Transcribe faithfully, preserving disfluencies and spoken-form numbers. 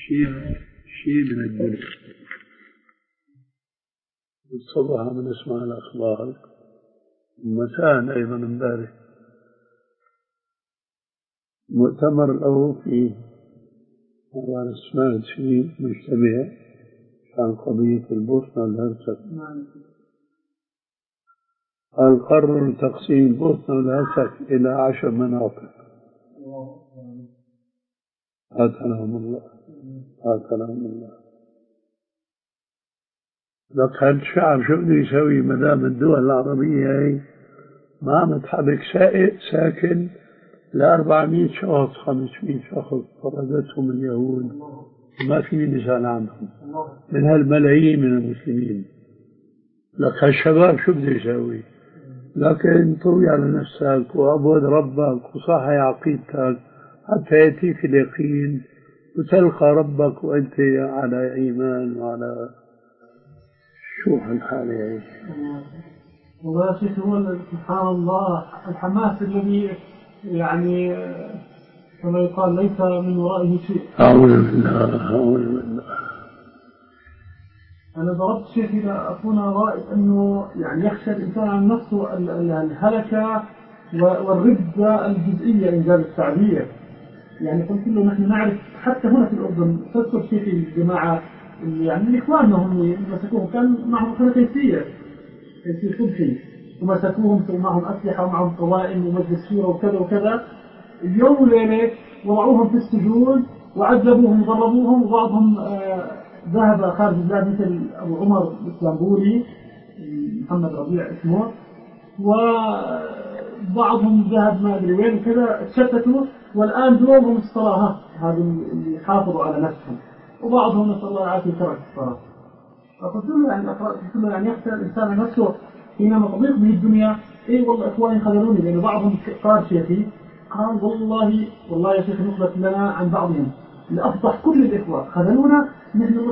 شيء شيء من الدنيا الصباح من اسمع الأخبار ومساء أيضا امبارح مؤتمر له في مرة سمعت فيه مجتمع عن قضية البوسنة والهرسك. قال قرروا تقسيم البوسنة والهرسك إلى عشر مناطق. آتاهم الله آتاهم الله. لك هالشعب شو بده يسوي مدام الدول العربية هي ما متحرك ساكن لأربعمائة شخص خمسمائة شخص طردتهم اليهود ما في نزال عنهم من هالملايين من المسلمين. لك هالشباب شو بده يسوي؟ لكن طوي على نفسك وعبد ربك وصحي عقيدتك حتى يأتيك اليقين وتلقى ربك وأنت على إيمان وعلى شو هالحالة يعني. والله يا شيخ هو سبحان الله الحماس الذي يعني كما يقال ليس من ورائه شيء. أعوذ بالله أعوذ بالله. أنا ضربت شيخ إذا أكون رائد أنه يعني يخشى الإنسان عن نفسه الهلكة والردة الجزئية إن جاز التعبير. يعني قلت له نحن نعرف حتى هنا في الأردن تذكر شيخ الجماعة يعني من إخواننا هم مسكوهم كان معهم خلق كيسية كيسية صبحي ومسكوهم ثم معهم أسلحة ومعهم قوائم ومجلس شورى وكذا وكذا. اليوم وليلة وضعوهم في السجون وعذبوهم وضربوهم وبعضهم آه ذهب خارج البلاد مثل أبو عمر الإسلامبولي محمد ربيع اسمه وبعضهم ذهب ما أدري وين وكذا تشتتوا والآن دومهم الصلاة هذا اللي حافظوا على نفسهم وبعضهم نسأل الله العافية ترك الصلاة. فقلت له يعني قلت له يعني يخشى الإنسان نفسه حينما تضيق به الدنيا إيه والله إخواني خذلوني لأن بعضهم قال شيخي قال والله والله يا شيخ نقلت لنا عن بعضهم لأفضح كل الإخوة خذلونا نحن